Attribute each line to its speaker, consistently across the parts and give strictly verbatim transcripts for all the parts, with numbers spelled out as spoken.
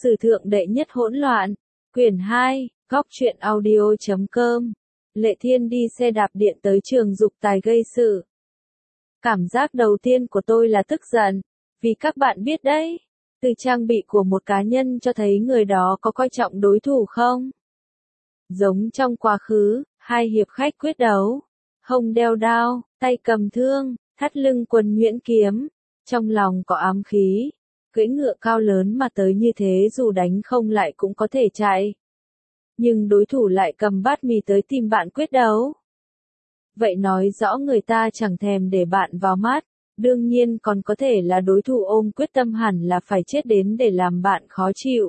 Speaker 1: Sử thượng đệ nhất hỗn loạn, quyển hai, góc truyện audio chấm com. Lệ Thiên đi xe đạp điện tới trường dục tài gây sự. Cảm giác đầu tiên của tôi là tức giận, vì các bạn biết đấy, từ trang bị của một cá nhân cho thấy người đó có coi trọng đối thủ không? Giống trong quá khứ, hai hiệp khách quyết đấu, hông đeo đao, tay cầm thương, thắt lưng quần nhuyễn kiếm, trong lòng có ám khí, cưỡi ngựa cao lớn mà tới như thế dù đánh không lại cũng có thể chạy. Nhưng đối thủ lại cầm bát mì tới tìm bạn quyết đấu. Vậy nói rõ người ta chẳng thèm để bạn vào mắt, đương nhiên còn có thể là đối thủ ôm quyết tâm hẳn là phải chết đến để làm bạn khó chịu.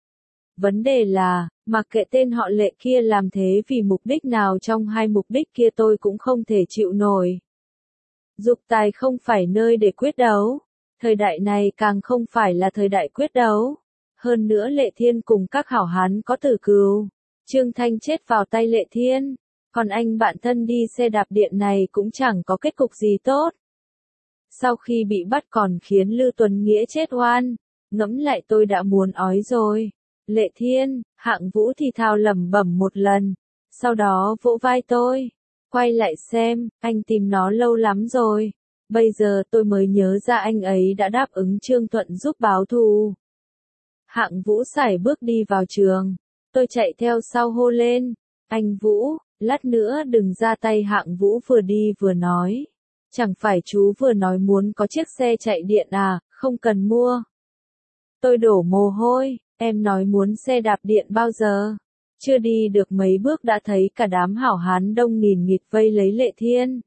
Speaker 1: Vấn đề là, mặc kệ tên họ Lệ kia làm thế vì mục đích nào trong hai mục đích kia tôi cũng không thể chịu nổi. Dục tài không phải nơi để quyết đấu, thời đại này càng không phải là thời đại quyết đấu. Hơn nữa Lệ Thiên cùng các hảo hán có tử cừu, Trương Thanh chết vào tay Lệ Thiên, còn anh bạn thân đi xe đạp điện này cũng chẳng có kết cục gì tốt. Sau khi bị bắt còn khiến Lư Tuấn Nghĩa chết oan, ngẫm lại tôi đã muốn ói rồi. Lệ Thiên, Hạng Vũ thì thào lẩm bẩm một lần, sau đó vỗ vai tôi, quay lại xem, anh tìm nó lâu lắm rồi, bây giờ tôi mới nhớ ra anh ấy đã đáp ứng Trương Thuận giúp báo thù. Hạng Vũ sải bước đi vào trường, tôi chạy theo sau hô lên, anh Vũ, lát nữa đừng ra tay. Hạng Vũ vừa đi vừa nói, chẳng phải chú vừa nói muốn có chiếc xe chạy điện à, không cần mua. Tôi đổ mồ hôi, em nói muốn xe đạp điện bao giờ? Chưa đi được mấy bước đã thấy cả đám hảo hán đông nghìn nghịt vây lấy Lệ Thiên.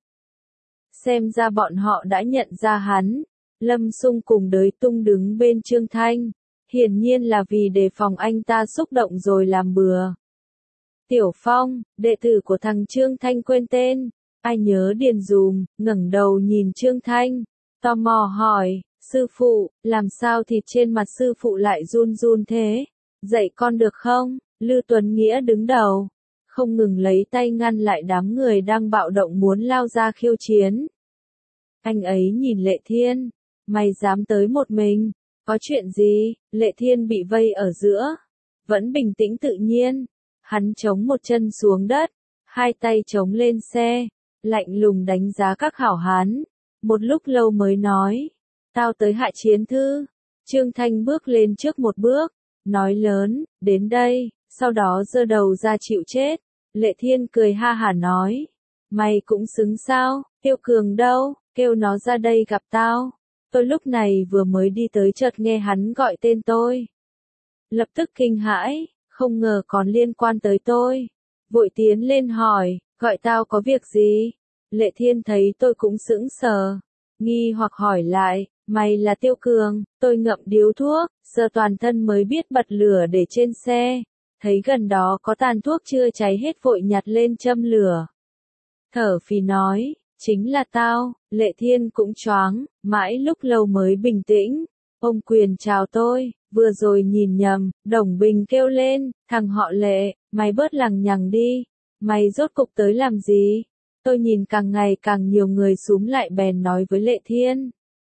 Speaker 1: Xem ra bọn họ đã nhận ra hắn, Lâm Sung cùng Đới Tung đứng bên Trương Thanh, hiển nhiên là vì đề phòng anh ta xúc động rồi làm bừa. Tiểu Phong, đệ tử của thằng Trương Thanh quên tên, ai nhớ điền dùm, ngẩng đầu nhìn Trương Thanh, tò mò hỏi, sư phụ, làm sao thịt trên mặt sư phụ lại run run thế, dạy con được không? Lư Tuấn Nghĩa đứng đầu, không ngừng lấy tay ngăn lại đám người đang bạo động muốn lao ra khiêu chiến. Anh ấy nhìn Lệ Thiên, mày dám tới một mình, có chuyện gì? Lệ Thiên bị vây ở giữa, vẫn bình tĩnh tự nhiên, hắn chống một chân xuống đất, hai tay chống lên xe, lạnh lùng đánh giá các hảo hán, một lúc lâu mới nói, tao tới hạ chiến thư. Trương Thanh bước lên trước một bước, nói lớn, đến đây, sau đó giơ đầu ra chịu chết. Lệ Thiên cười ha hả nói, mày cũng xứng sao, Tiêu Cường đâu, kêu nó ra đây gặp tao. Tôi lúc này vừa mới đi tới chợt nghe hắn gọi tên tôi. Lập tức kinh hãi, không ngờ còn liên quan tới tôi. Vội tiến lên hỏi, gọi tao có việc gì? Lệ Thiên thấy tôi cũng sững sờ, nghi hoặc hỏi lại, mày là Tiêu Cường? Tôi ngậm điếu thuốc, sờ toàn thân mới biết bật lửa để trên xe. Thấy gần đó có tàn thuốc chưa cháy hết vội nhặt lên châm lửa. Thở phì nói, chính là tao. Lệ Thiên cũng choáng, mãi lúc lâu mới bình tĩnh. Ông Quyền chào tôi, vừa rồi nhìn nhầm. Đồng Bình kêu lên, thằng họ Lệ, mày bớt lằng nhằng đi. Mày rốt cục tới làm gì? Tôi nhìn càng ngày càng nhiều người xúm lại bèn nói với Lệ Thiên.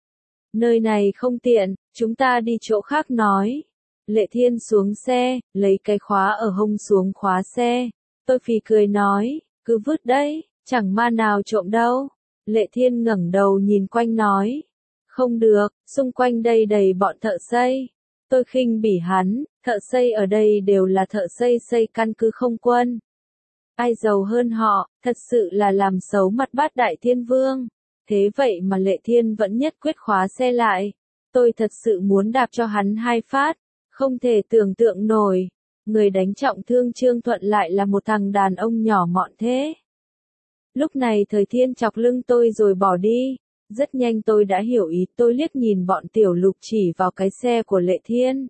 Speaker 1: Nơi này không tiện, chúng ta đi chỗ khác nói. Lệ Thiên xuống xe, lấy cái khóa ở hông xuống khóa xe. Tôi phì cười nói, cứ vứt đấy, chẳng ma nào trộm đâu. Lệ Thiên ngẩng đầu nhìn quanh nói, không được, xung quanh đây đầy bọn thợ xây. Tôi khinh bỉ hắn, thợ xây ở đây đều là thợ xây xây căn cứ không quân. Ai giàu hơn họ, thật sự là làm xấu mặt bát đại thiên vương. Thế vậy mà Lệ Thiên vẫn nhất quyết khóa xe lại. Tôi thật sự muốn đạp cho hắn hai phát. Không thể tưởng tượng nổi, người đánh trọng thương Trương Thuận lại là một thằng đàn ông nhỏ mọn thế. Lúc này Thời Thiên chọc lưng tôi rồi bỏ đi, rất nhanh tôi đã hiểu ý, tôi liếc nhìn bọn Tiểu Lục chỉ vào cái xe của Lệ Thiên.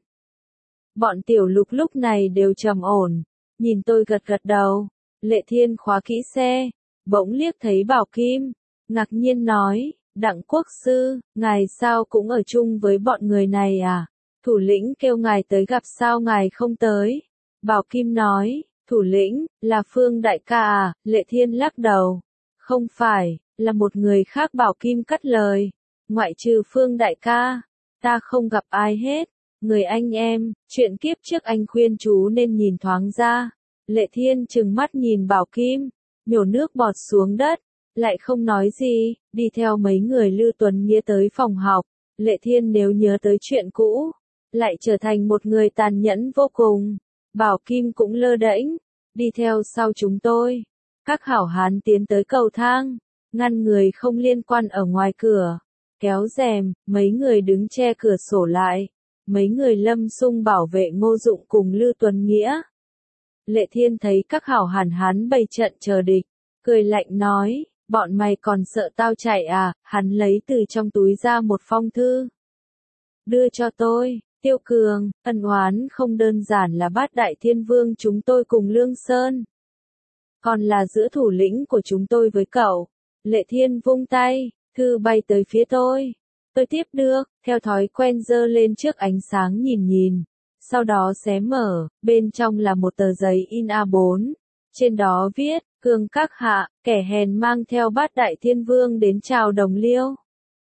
Speaker 1: Bọn Tiểu Lục lúc này đều trầm ổn, nhìn tôi gật gật đầu. Lệ Thiên khóa kỹ xe, bỗng liếc thấy Bảo Kim, ngạc nhiên nói, Đặng Quốc Sư, ngài sao cũng ở chung với bọn người này à? Thủ lĩnh kêu ngài tới gặp sao ngài không tới? Bảo Kim nói, thủ lĩnh, là Phương đại ca à? Lệ Thiên lắc đầu, không phải, là một người khác. Bảo Kim cắt lời, ngoại trừ Phương đại ca, ta không gặp ai hết. Người anh em, chuyện kiếp trước anh khuyên chú nên nhìn thoáng ra. Lệ Thiên trừng mắt nhìn Bảo Kim, nhổ nước bọt xuống đất, lại không nói gì, đi theo mấy người Lưu Tuấn Nghĩa tới phòng học. Lệ Thiên nếu nhớ tới chuyện cũ, lại trở thành một người tàn nhẫn vô cùng. Bảo Kim cũng lơ đễnh, đi theo sau chúng tôi. Các hảo hán tiến tới cầu thang, ngăn người không liên quan ở ngoài cửa, kéo rèm, mấy người đứng che cửa sổ lại. Mấy người Lâm Sung bảo vệ Ngô Dụng cùng Lưu Tuấn Nghĩa. Lệ Thiên thấy các hảo hán hán bày trận chờ địch, cười lạnh nói, bọn mày còn sợ tao chạy à? Hắn lấy từ trong túi ra một phong thư. Đưa cho tôi, Tiêu Cường, ân oán không đơn giản là Bát Đại Thiên Vương chúng tôi cùng Lương Sơn, còn là giữa thủ lĩnh của chúng tôi với cậu. Lệ Thiên vung tay, thư bay tới phía tôi. Tôi tiếp được, theo thói quen giơ lên trước ánh sáng nhìn nhìn. Sau đó xé mở, bên trong là một tờ giấy in A bốn. Trên đó viết, Cường các hạ, kẻ hèn mang theo Bát Đại Thiên Vương đến chào đồng liêu.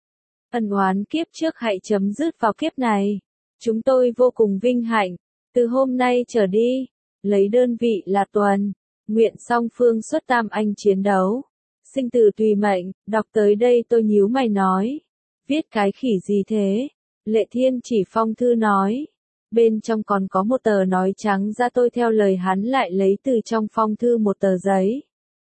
Speaker 1: Ân oán kiếp trước hãy chấm dứt vào kiếp này. Chúng tôi vô cùng vinh hạnh. Từ hôm nay trở đi, lấy đơn vị là tuần, nguyện song phương xuất tam anh chiến đấu. Sinh tử tùy mệnh, đọc tới đây tôi nhíu mày nói. Viết cái khỉ gì thế? Lệ Thiên chỉ phong thư nói. Bên trong còn có một tờ nói trắng ra, tôi theo lời hắn lại lấy từ trong phong thư một tờ giấy.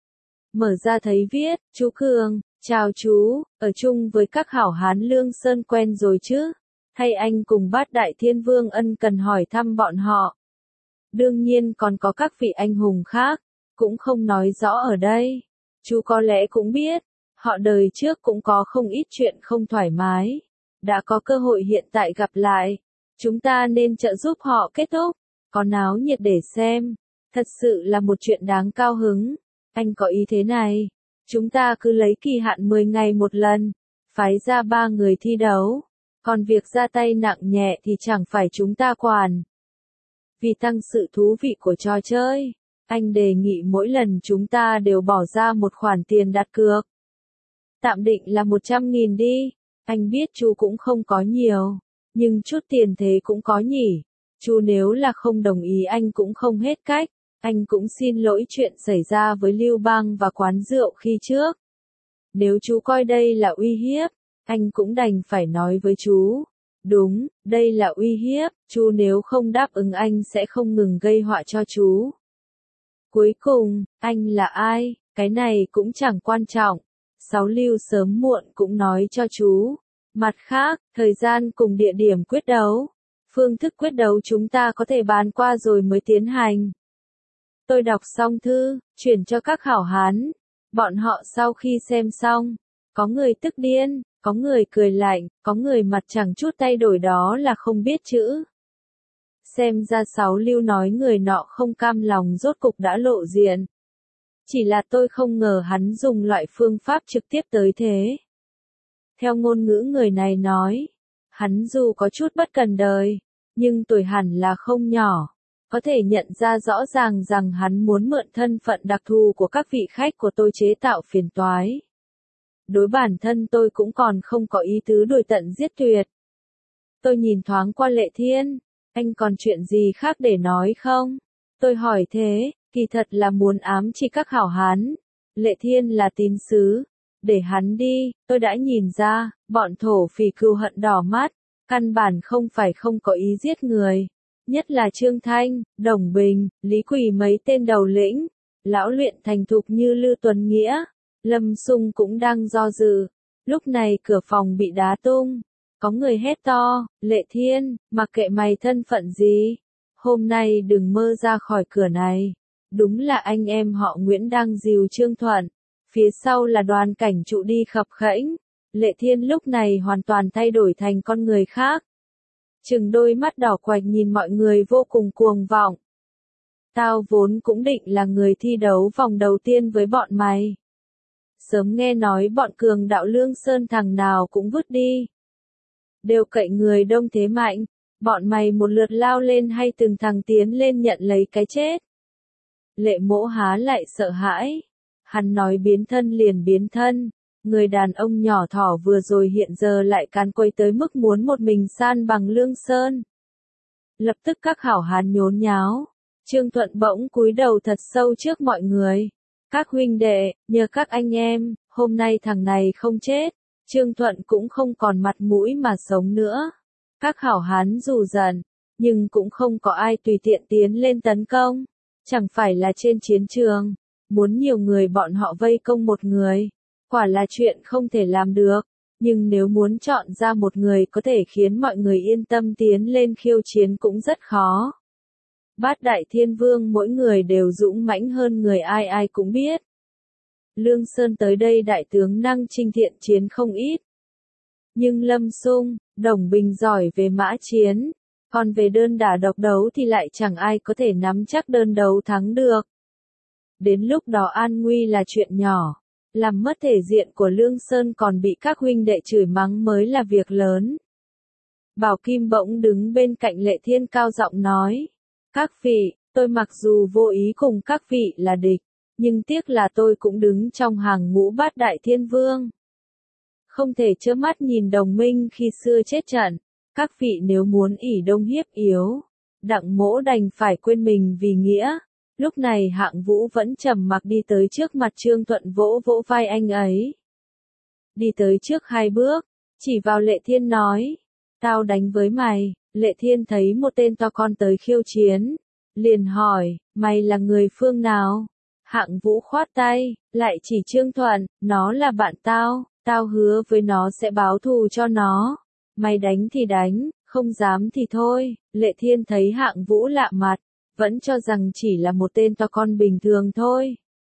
Speaker 1: Mở ra thấy viết, chú Cường, chào chú, ở chung với các hảo hán Lương Sơn quen rồi chứ? Hay anh cùng Bát Đại Thiên Vương ân cần hỏi thăm bọn họ? Đương nhiên còn có các vị anh hùng khác, cũng không nói rõ ở đây. Chú có lẽ cũng biết, họ đời trước cũng có không ít chuyện không thoải mái. Đã có cơ hội hiện tại gặp lại, chúng ta nên trợ giúp họ kết thúc, có náo nhiệt để xem. Thật sự là một chuyện đáng cao hứng. Anh có ý thế này, chúng ta cứ lấy kỳ hạn mười ngày một lần, phái ra ba người thi đấu. Còn việc ra tay nặng nhẹ thì chẳng phải chúng ta quản. Vì tăng sự thú vị của trò chơi, anh đề nghị mỗi lần chúng ta đều bỏ ra một khoản tiền đặt cược. Tạm định là một trăm nghìn đi. Anh biết chú cũng không có nhiều, nhưng chút tiền thế cũng có nhỉ. Chú nếu là không đồng ý anh cũng không hết cách. Anh cũng xin lỗi chuyện xảy ra với Lưu Bang và quán rượu khi trước. Nếu chú coi đây là uy hiếp, anh cũng đành phải nói với chú. Đúng, đây là uy hiếp, chú nếu không đáp ứng anh sẽ không ngừng gây họa cho chú. Cuối cùng, anh là ai, cái này cũng chẳng quan trọng. Sáu Lưu sớm muộn cũng nói cho chú. Mặt khác, thời gian cùng địa điểm quyết đấu. Phương thức quyết đấu chúng ta có thể bàn qua rồi mới tiến hành. Tôi đọc xong thư, chuyển cho các hảo hán. Bọn họ sau khi xem xong, có người tức điên, có người cười lạnh, có người mặt chẳng chút thay đổi, đó là không biết chữ. Xem ra Sáu Lưu nói người nọ không cam lòng rốt cục đã lộ diện. Chỉ là tôi không ngờ hắn dùng loại phương pháp trực tiếp tới thế. Theo ngôn ngữ người này nói, hắn dù có chút bất cần đời, nhưng tuổi hẳn là không nhỏ. Có thể nhận ra rõ ràng rằng hắn muốn mượn thân phận đặc thù của các vị khách của tôi chế tạo phiền toái. Đối bản thân tôi cũng còn không có ý tứ đuổi tận giết tuyệt. Tôi nhìn thoáng qua Lệ Thiên, anh còn chuyện gì khác để nói không? Tôi hỏi thế, kỳ thật là muốn ám chỉ các hảo hán. Lệ Thiên là tín sứ, để hắn đi, tôi đã nhìn ra, bọn thổ phỉ cừu hận đỏ mắt, căn bản không phải không có ý giết người. Nhất là Trương Thanh, Đồng Bình, Lý Quỳ mấy tên đầu lĩnh, lão luyện thành thục như Lưu Tuấn Nghĩa, Lâm Sung cũng đang do dự. Lúc này cửa phòng bị đá tung, có người hét to, Lệ Thiên, mặc kệ mày thân phận gì, hôm nay đừng mơ ra khỏi cửa này. Đúng là anh em họ Nguyễn đang dìu Trương Thuận, phía sau là đoàn cảnh trụ đi khập khễnh. Lệ Thiên lúc này hoàn toàn thay đổi thành con người khác. Chừng đôi mắt đỏ quạch nhìn mọi người vô cùng cuồng vọng. Tao vốn cũng định là người thi đấu vòng đầu tiên với bọn mày. Sớm nghe nói bọn cường đạo Lương Sơn thằng nào cũng vứt đi. Đều cậy người đông thế mạnh, bọn mày một lượt lao lên hay từng thằng tiến lên nhận lấy cái chết. Lệ Mỗ há lại sợ hãi. Hắn nói biến thân liền biến thân. Người đàn ông nhỏ thỏ vừa rồi hiện giờ lại càn quay tới mức muốn một mình san bằng Lương Sơn. Lập tức các hảo hán nhốn nháo. Trương Thuận bỗng cúi đầu thật sâu trước mọi người. Các huynh đệ, nhờ các anh em, hôm nay thằng này không chết, Trương Thuận cũng không còn mặt mũi mà sống nữa. Các hảo hán dù giận, nhưng cũng không có ai tùy tiện tiến lên tấn công. Chẳng phải là trên chiến trường, muốn nhiều người bọn họ vây công một người, quả là chuyện không thể làm được. Nhưng nếu muốn chọn ra một người có thể khiến mọi người yên tâm tiến lên khiêu chiến cũng rất khó. Bát đại thiên vương mỗi người đều dũng mãnh hơn người ai ai cũng biết. Lương Sơn tới đây đại tướng năng chinh thiện chiến không ít. Nhưng Lâm Xung, Đồng Bình giỏi về mã chiến, còn về đơn đả độc đấu thì lại chẳng ai có thể nắm chắc đơn đấu thắng được. Đến lúc đó an nguy là chuyện nhỏ, làm mất thể diện của Lương Sơn còn bị các huynh đệ chửi mắng mới là việc lớn. Bảo Kim bỗng đứng bên cạnh Lệ Thiên cao giọng nói, các vị, tôi mặc dù vô ý cùng các vị là địch, nhưng tiếc là tôi cũng đứng trong hàng ngũ bát đại thiên vương. Không thể trơ mắt nhìn đồng minh khi xưa chết trận, các vị nếu muốn ỷ đông hiếp yếu, Đặng Mỗ đành phải quên mình vì nghĩa. Lúc này Hạng Vũ vẫn trầm mặc đi tới trước mặt Trương Thuận vỗ vỗ vai anh ấy. Đi tới trước hai bước, chỉ vào Lệ Thiên nói, tao đánh với mày. Lệ Thiên thấy một tên to con tới khiêu chiến, liền hỏi, mày là người phương nào? Hạng Vũ khoát tay, lại chỉ Trương Thuận, nó là bạn tao, tao hứa với nó sẽ báo thù cho nó. Mày đánh thì đánh, không dám thì thôi. Lệ Thiên thấy Hạng Vũ lạ mặt, vẫn cho rằng chỉ là một tên to con bình thường thôi.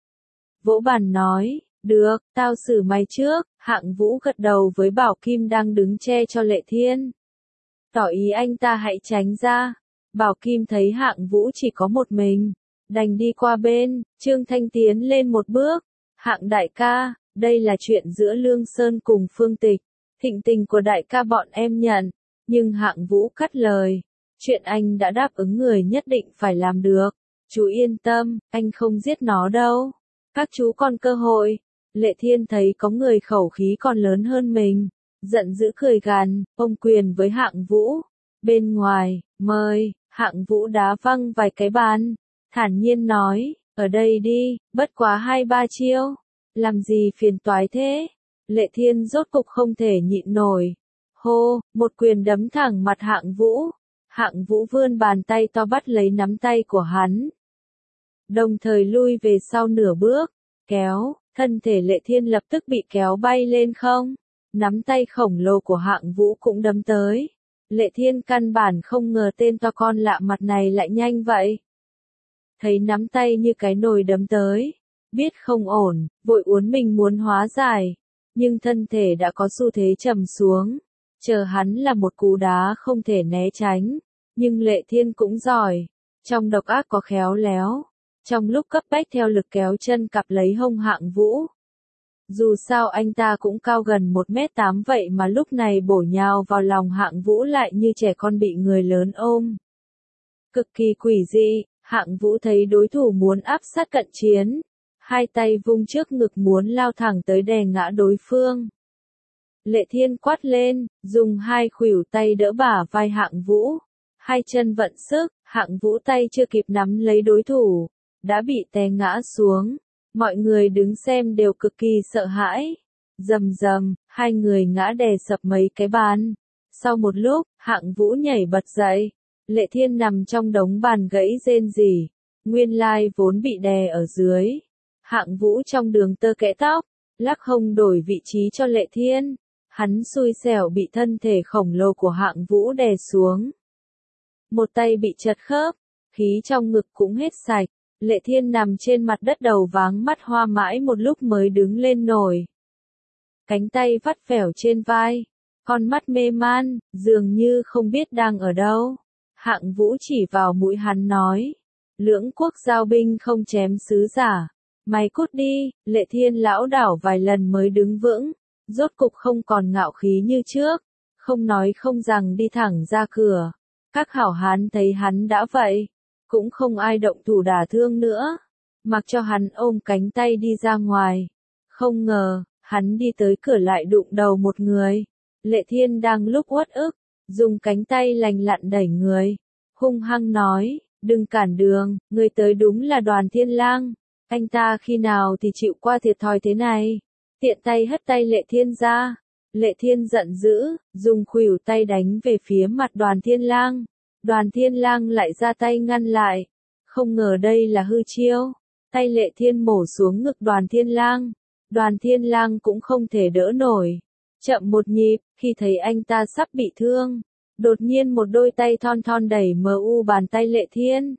Speaker 1: Vỗ bàn nói, được, tao xử mày trước. Hạng Vũ gật đầu với Bảo Kim đang đứng che cho Lệ Thiên. Tỏ ý anh ta hãy tránh ra. Bảo Kim thấy Hạng Vũ chỉ có một mình, đành đi qua bên. Trương Thanh tiến lên một bước. Hạng đại ca, đây là chuyện giữa Lương Sơn cùng Phương Tịch. Thịnh tình của đại ca bọn em nhận. Nhưng Hạng Vũ cắt lời. Chuyện anh đã đáp ứng người nhất định phải làm được. Chú yên tâm, anh không giết nó đâu. Các chú còn cơ hội. Lệ Thiên thấy có người khẩu khí còn lớn hơn mình, giận dữ cười gằn, ôm quyền với Hạng Vũ. Bên ngoài, mời. Hạng Vũ đá văng vài cái bàn, thản nhiên nói, ở đây đi, bất quá hai ba chiêu. Làm gì phiền toái thế? Lệ Thiên rốt cục không thể nhịn nổi. Hô, một quyền đấm thẳng mặt Hạng Vũ. Hạng Vũ vươn bàn tay to bắt lấy nắm tay của hắn, đồng thời lui về sau nửa bước, kéo, thân thể Lệ Thiên lập tức bị kéo bay lên không. Nắm tay khổng lồ của Hạng Vũ cũng đấm tới. Lệ Thiên căn bản không ngờ tên to con lạ mặt này lại nhanh vậy. Thấy nắm tay như cái nồi đấm tới, biết không ổn, vội uốn mình muốn hóa giải, nhưng thân thể đã có xu thế trầm xuống. Chờ hắn là một cú đá không thể né tránh, nhưng Lệ Thiên cũng giỏi, trong độc ác có khéo léo, trong lúc cấp bách theo lực kéo chân cặp lấy hông Hạng Vũ. Dù sao anh ta cũng cao gần một mét tám vậy mà lúc này bổ nhào vào lòng Hạng Vũ lại như trẻ con bị người lớn ôm. Cực kỳ quỷ dị, Hạng Vũ thấy đối thủ muốn áp sát cận chiến, hai tay vung trước ngực muốn lao thẳng tới đè ngã đối phương. Lệ Thiên quát lên, dùng hai khuỷu tay đỡ bả vai Hạng Vũ, hai chân vận sức, Hạng Vũ tay chưa kịp nắm lấy đối thủ, đã bị té ngã xuống. Mọi người đứng xem đều cực kỳ sợ hãi. Rầm rầm, hai người ngã đè sập mấy cái bàn. Sau một lúc, Hạng Vũ nhảy bật dậy. Lệ Thiên nằm trong đống bàn gãy rên rỉ. Nguyên lai vốn bị đè ở dưới. Hạng Vũ trong đường tơ kẽ tóc, lắc hông đổi vị trí cho Lệ Thiên. Hắn xui xẻo bị thân thể khổng lồ của Hạng Vũ đè xuống. Một tay bị chật khớp, khí trong ngực cũng hết sạch. Lệ Thiên nằm trên mặt đất đầu váng mắt hoa mãi một lúc mới đứng lên nổi. Cánh tay vắt vẻo trên vai, con mắt mê man, dường như không biết đang ở đâu. Hạng Vũ chỉ vào mũi hắn nói, lưỡng quốc giao binh không chém sứ giả. Mày cút đi. Lệ Thiên lão đảo vài lần mới đứng vững, rốt cục không còn ngạo khí như trước, không nói không rằng đi thẳng ra cửa. Các hảo hán thấy hắn đã vậy, cũng không ai động thủ đả thương nữa, mặc cho hắn ôm cánh tay đi ra ngoài. Không ngờ, hắn đi tới cửa lại đụng đầu một người. Lệ Thiên đang lúc uất ức, dùng cánh tay lành lặn đẩy người. hung hăng nói, đừng cản đường, người tới đúng là Đoàn Thiên Lang, anh ta khi nào thì chịu qua thiệt thòi thế này, tiện tay hất tay Lệ Thiên ra. Lệ Thiên giận dữ, dùng khuỷu tay đánh về phía mặt Đoàn Thiên Lang. Đoàn Thiên Lang lại ra tay ngăn lại. Không ngờ đây là hư chiêu. Tay Lệ Thiên mổ xuống ngực Đoàn Thiên Lang. Đoàn Thiên Lang cũng không thể đỡ nổi. Chậm một nhịp, khi thấy anh ta sắp bị thương. Đột nhiên một đôi tay thon thon đẩy mờ u bàn tay Lệ Thiên.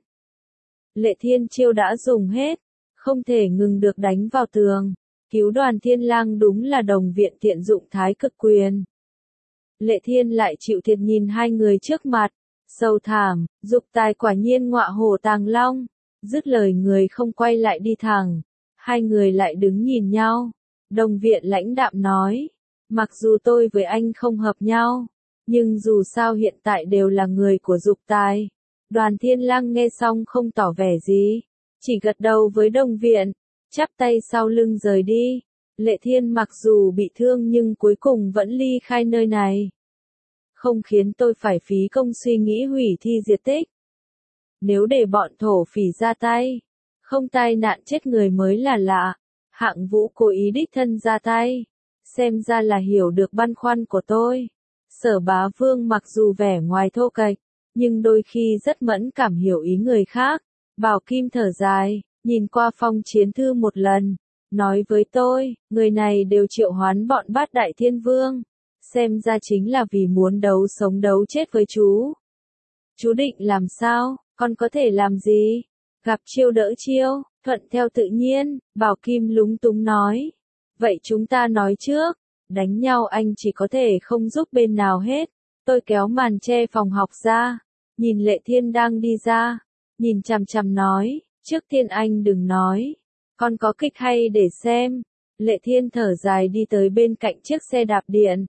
Speaker 1: Lệ Thiên chiêu đã dùng hết. Không thể ngừng được đánh vào tường. Cứu Đoàn Thiên Lang đúng là đồng viện tiện dụng thái cực quyền. Lệ Thiên lại chịu thiệt nhìn hai người trước mặt, sầu thảm, Dục Tài quả nhiên ngọa hổ tàng long, dứt lời người không quay lại đi thẳng, hai người lại đứng nhìn nhau, đồng viện lãnh đạm nói, mặc dù tôi với anh không hợp nhau, nhưng dù sao hiện tại đều là người của Dục Tài. Đoàn Thiên Lang nghe xong không tỏ vẻ gì, chỉ gật đầu với đồng viện. Chắp tay sau lưng rời đi. Lệ Thiên mặc dù bị thương nhưng cuối cùng vẫn ly khai nơi này. Không khiến tôi phải phí công suy nghĩ hủy thi diệt tích. Nếu để bọn thổ phỉ ra tay, không tai nạn chết người mới là lạ. Hạng Vũ cố ý đích thân ra tay. Xem ra là hiểu được băn khoăn của tôi. Sở Bá Vương mặc dù vẻ ngoài thô kệch, nhưng đôi khi rất mẫn cảm hiểu ý người khác. Bảo Kim thở dài. Nhìn qua phong chiến thư một lần, nói với tôi, người này đều triệu hoán bọn bát đại thiên vương, xem ra chính là vì muốn đấu sống đấu chết với chú. Chú định làm sao, con có thể làm gì? Gặp chiêu đỡ chiêu, thuận theo tự nhiên, Bảo Kim lúng túng nói. Vậy chúng ta nói trước, đánh nhau anh chỉ có thể không giúp bên nào hết. Tôi kéo màn che phòng học ra, nhìn Lệ Thiên đang đi ra, nhìn chằm chằm nói. Trước tiên anh đừng nói, con có kịch hay để xem. Lệ Thiên thở dài đi tới bên cạnh chiếc xe đạp điện.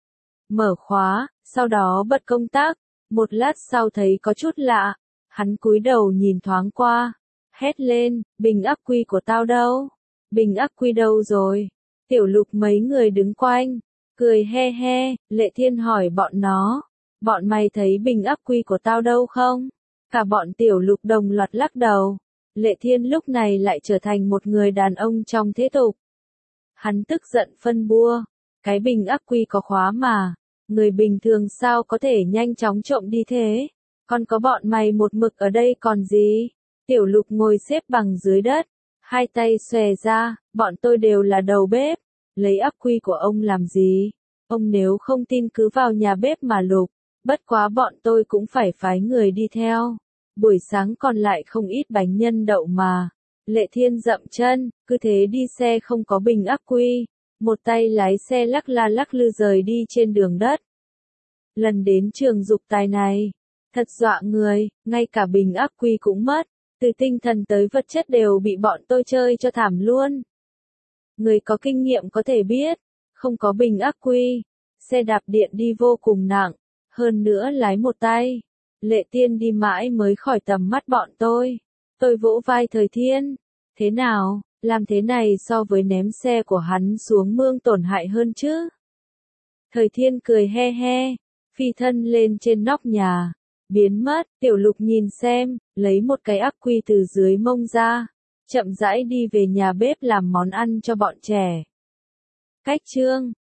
Speaker 1: Mở khóa, sau đó bật công tắc, một lát sau thấy có chút lạ. Hắn cúi đầu nhìn thoáng qua, hét lên, bình ắc quy của tao đâu? Bình ắc quy đâu rồi? Tiểu Lục mấy người đứng quanh, cười he he, Lệ Thiên hỏi bọn nó, bọn mày thấy bình ắc quy của tao đâu không? Cả bọn Tiểu Lục đồng loạt lắc đầu. Lệ Thiên lúc này lại trở thành một người đàn ông trong thế tục. Hắn tức giận phân bua, cái bình ắc quy có khóa mà, người bình thường sao có thể nhanh chóng trộm đi thế, còn có bọn mày một mực ở đây còn gì? Tiểu Lục ngồi xếp bằng dưới đất, hai tay xòe ra, bọn tôi đều là đầu bếp, lấy ắc quy của ông làm gì? Ông nếu không tin cứ vào nhà bếp mà lục, bất quá bọn tôi cũng phải phái người đi theo. Buổi sáng còn lại không ít bánh nhân đậu mà. Lệ Thiên dậm chân, cứ thế đi xe không có bình ắc quy. Một tay lái xe lắc la lắc lư rời đi trên đường đất. Lần đến trường Dục Tài này, thật dọa người, ngay cả bình ắc quy cũng mất. Từ tinh thần tới vật chất đều bị bọn tôi chơi cho thảm luôn. Người có kinh nghiệm có thể biết, không có bình ắc quy. Xe đạp điện đi vô cùng nặng, hơn nữa lái một tay. Lệ Thiên đi mãi mới khỏi tầm mắt bọn tôi. Tôi vỗ vai Thời Thiên. Thế nào, làm thế này so với ném xe của hắn xuống mương tổn hại hơn chứ? Thời Thiên cười he he, phi thân lên trên nóc nhà. Biến mất, Tiểu Lục nhìn xem, lấy một cái ắc quy từ dưới mông ra. Chậm rãi đi về nhà bếp làm món ăn cho bọn trẻ. Cách chương